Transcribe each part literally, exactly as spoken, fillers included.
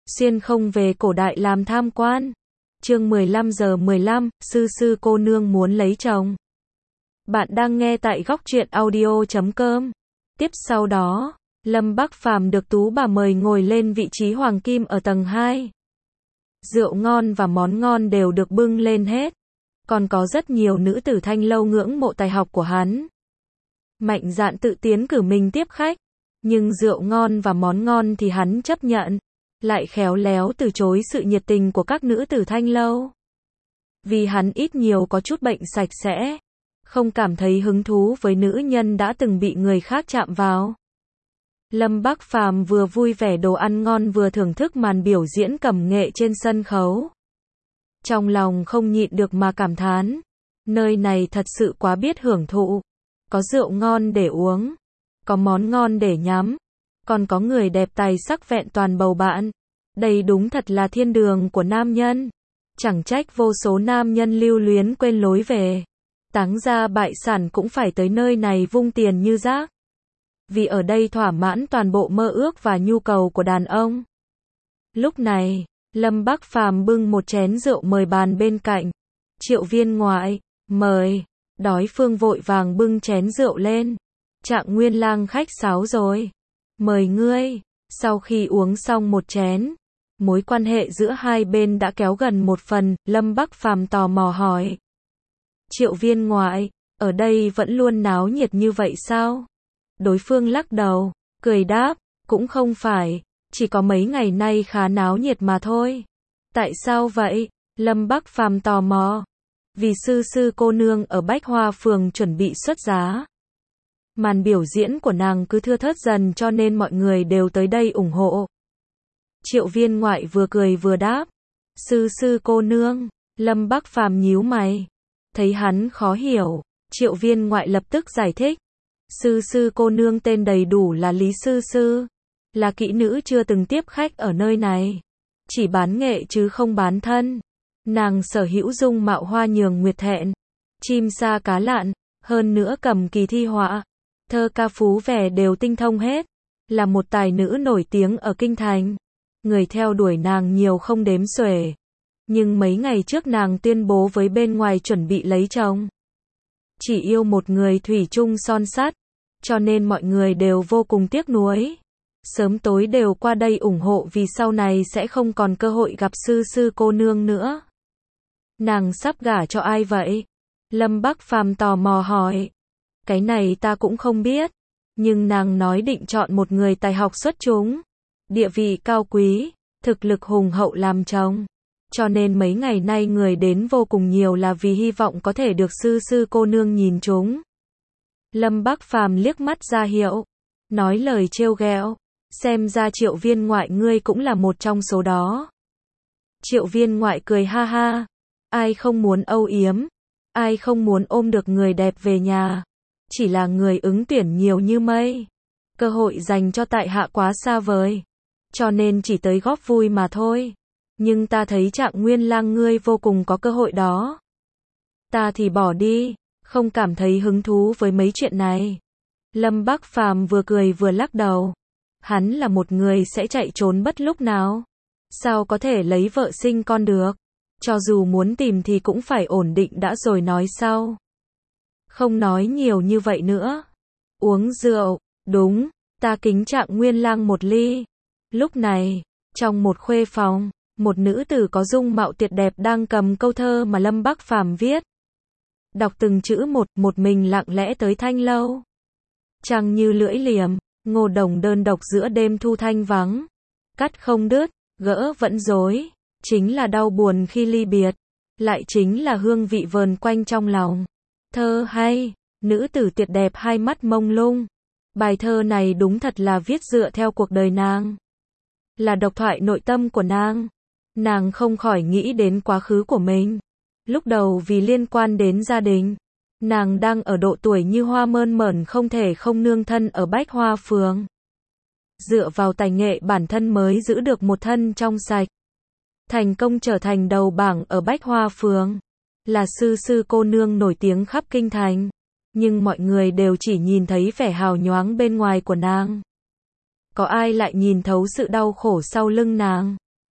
xuyên không về cổ đại làm tham quan. Chương mười lăm giờ mười lăm, sư sư cô nương muốn lấy chồng. Bạn đang nghe tại góc truyện audio chấm com. Tiếp sau đó, Lâm Bắc Phàm được Tú bà mời ngồi lên vị trí hoàng kim ở tầng hai. Rượu ngon và món ngon đều được bưng lên hết. Còn có rất nhiều nữ tử thanh lâu ngưỡng mộ tài học của hắn. Mạnh dạn tự tiến cử mình tiếp khách. Nhưng rượu ngon và món ngon thì hắn chấp nhận. Lại khéo léo từ chối sự nhiệt tình của các nữ tử thanh lâu. Vì hắn ít nhiều có chút bệnh sạch sẽ. Không cảm thấy hứng thú với nữ nhân đã từng bị người khác chạm vào. Lâm Bắc Phàm vừa vui vẻ đồ ăn ngon vừa thưởng thức màn biểu diễn cẩm nghệ trên sân khấu. Trong lòng không nhịn được mà cảm thán. Nơi này thật sự quá biết hưởng thụ. Có rượu ngon để uống. Có món ngon để nhắm. Còn có người đẹp tài sắc vẹn toàn bầu bạn. Đây đúng thật là thiên đường của nam nhân. Chẳng trách vô số nam nhân lưu luyến quên lối về. Táng ra bại sản cũng phải tới nơi này vung tiền như rác. Vì ở đây thỏa mãn toàn bộ mơ ước và nhu cầu của đàn ông. Lúc này, Lâm Bắc Phàm bưng một chén rượu mời bàn bên cạnh. Triệu Viên ngoại, mời. Đối phương vội vàng bưng chén rượu lên. Trạng Nguyên lang khách sáo rồi. Mời ngươi. Sau khi uống xong một chén, mối quan hệ giữa hai bên đã kéo gần một phần. Lâm Bắc Phàm tò mò hỏi. Triệu Viên ngoại, ở đây vẫn luôn náo nhiệt như vậy sao? Đối phương lắc đầu, cười đáp, cũng không phải, chỉ có mấy ngày nay khá náo nhiệt mà thôi. Tại sao vậy? Lâm Bắc Phàm tò mò. Vì sư sư cô nương ở Bách Hoa Phường chuẩn bị xuất giá. Màn biểu diễn của nàng cứ thưa thớt dần cho nên mọi người đều tới đây ủng hộ. Triệu Viên ngoại vừa cười vừa đáp. Sư sư cô nương, Lâm Bắc Phàm nhíu mày. Thấy hắn khó hiểu, Triệu Viên ngoại lập tức giải thích. Sư sư cô nương tên đầy đủ là Lý Sư Sư. Là kỹ nữ chưa từng tiếp khách ở nơi này. Chỉ bán nghệ chứ không bán thân. Nàng sở hữu dung mạo hoa nhường nguyệt thẹn. Chim sa cá lạn. Hơn nữa cầm kỳ thi họa. Thơ ca phú vẻ đều tinh thông hết. Là một tài nữ nổi tiếng ở kinh thành. Người theo đuổi nàng nhiều không đếm xuể. Nhưng mấy ngày trước nàng tuyên bố với bên ngoài chuẩn bị lấy chồng. Chỉ yêu một người thủy chung son sắt. Cho nên mọi người đều vô cùng tiếc nuối. Sớm tối đều qua đây ủng hộ vì sau này sẽ không còn cơ hội gặp sư sư cô nương nữa. Nàng sắp gả cho ai vậy? Lâm Bắc Phàm tò mò hỏi. Cái này ta cũng không biết. Nhưng nàng nói định chọn một người tài học xuất chúng. Địa vị cao quý. Thực lực hùng hậu làm chồng. Cho nên mấy ngày nay người đến vô cùng nhiều là vì hy vọng có thể được sư sư cô nương nhìn chúng. Lâm Bắc Phàm liếc mắt ra hiệu. Nói lời trêu ghẹo. Xem ra Triệu Viên ngoại ngươi cũng là một trong số đó. Triệu Viên ngoại cười ha ha. Ai không muốn âu yếm. Ai không muốn ôm được người đẹp về nhà. Chỉ là người ứng tuyển nhiều như mây. Cơ hội dành cho tại hạ quá xa vời. Cho nên chỉ tới góp vui mà thôi. Nhưng ta thấy Trạng Nguyên lang ngươi vô cùng có cơ hội đó. Ta thì bỏ đi. Không cảm thấy hứng thú với mấy chuyện này. Lâm Bắc Phàm vừa cười vừa lắc đầu. Hắn là một người sẽ chạy trốn bất lúc nào. Sao có thể lấy vợ sinh con được. Cho dù muốn tìm thì cũng phải ổn định đã rồi nói sau. Không nói nhiều như vậy nữa. Uống rượu, đúng, ta kính Trạng Nguyên lang một ly. Lúc này, trong một khuê phòng, một nữ tử có dung mạo tuyệt đẹp đang cầm câu thơ mà Lâm Bắc Phàm viết. Đọc từng chữ một, một mình lặng lẽ tới thanh lâu. Trăng như lưỡi liềm, ngô đồng đơn độc giữa đêm thu thanh vắng. Cắt không đứt, gỡ vẫn rối, chính là đau buồn khi ly biệt. Lại chính là hương vị vờn quanh trong lòng. Thơ hay, nữ tử tuyệt đẹp hai mắt mông lung. Bài thơ này đúng thật là viết dựa theo cuộc đời nàng. Là độc thoại nội tâm của nàng. Nàng không khỏi nghĩ đến quá khứ của mình. Lúc đầu vì liên quan đến gia đình, nàng đang ở độ tuổi như hoa mơn mởn không thể không nương thân ở Bách Hoa Phường. Dựa vào tài nghệ bản thân mới giữ được một thân trong sạch. Thành công trở thành đầu bảng ở Bách Hoa Phường. Là sư sư cô nương nổi tiếng khắp kinh thành. Nhưng mọi người đều chỉ nhìn thấy vẻ hào nhoáng bên ngoài của nàng. Có ai lại nhìn thấu sự đau khổ sau lưng nàng.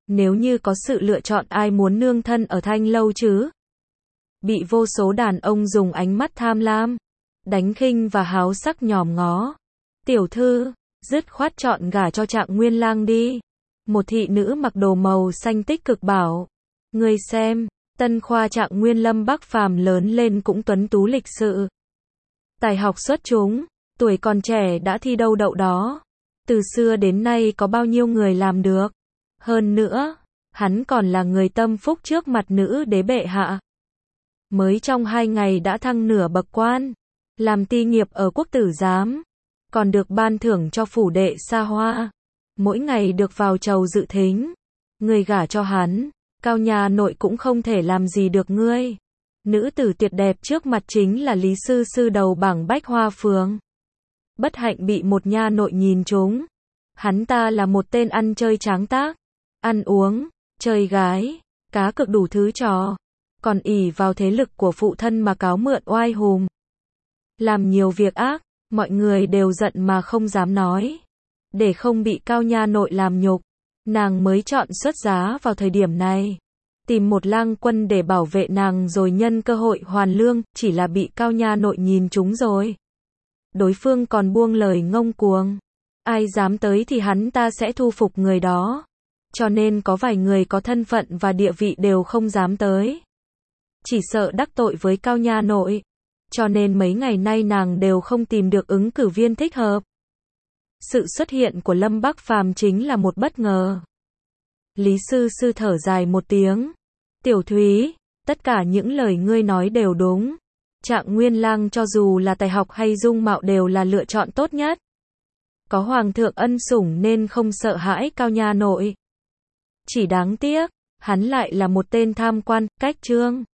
Nếu như có sự lựa chọn ai muốn nương thân ở Thanh Lâu chứ? Bị vô số đàn ông dùng ánh mắt tham lam, đánh khinh và háo sắc nhòm ngó. Tiểu thư, dứt khoát chọn gả cho Trạng Nguyên Lang đi. Một thị nữ mặc đồ màu xanh tích cực bảo. Ngươi xem, tân khoa Trạng Nguyên Lâm Bắc Phàm lớn lên cũng tuấn tú lịch sự. Tài học xuất chúng, tuổi còn trẻ đã thi đâu đậu đó. Từ xưa đến nay có bao nhiêu người làm được. Hơn nữa, hắn còn là người tâm phúc trước mặt nữ đế bệ hạ. Mới trong hai ngày đã thăng nửa bậc quan, làm ti nghiệp ở quốc tử giám, còn được ban thưởng cho phủ đệ xa hoa, mỗi ngày được vào chầu dự thính. Người gả cho hắn, cao nhà nội cũng không thể làm gì được ngươi. Nữ tử tuyệt đẹp trước mặt chính là Lý Sư Sư đầu bảng Bách Hoa Phường. Bất hạnh bị một nha nội nhìn trúng. Hắn ta là một tên ăn chơi tráng tác, ăn uống, chơi gái, cá cược đủ thứ trò, còn ỷ vào thế lực của phụ thân mà cáo mượn oai hùng. Làm nhiều việc ác, mọi người đều giận mà không dám nói. Để không bị cao nha nội làm nhục, nàng mới chọn xuất giá vào thời điểm này. Tìm một lang quân để bảo vệ nàng rồi nhân cơ hội hoàn lương, chỉ là bị cao nha nội nhìn trúng rồi. Đối phương còn buông lời ngông cuồng. Ai dám tới thì hắn ta sẽ thu phục người đó. Cho nên có vài người có thân phận và địa vị đều không dám tới. Chỉ sợ đắc tội với cao nha nội. Cho nên mấy ngày nay nàng đều không tìm được ứng cử viên thích hợp. Sự xuất hiện của Lâm Bắc Phàm chính là một bất ngờ. Lý Sư Sư thở dài một tiếng. Tiểu Thúy, tất cả những lời ngươi nói đều đúng. Trạng Nguyên Lang cho dù là tài học hay dung mạo đều là lựa chọn tốt nhất. Có hoàng thượng ân sủng nên không sợ hãi cao nha nội. Chỉ đáng tiếc, hắn lại là một tên tham quan, cách trương.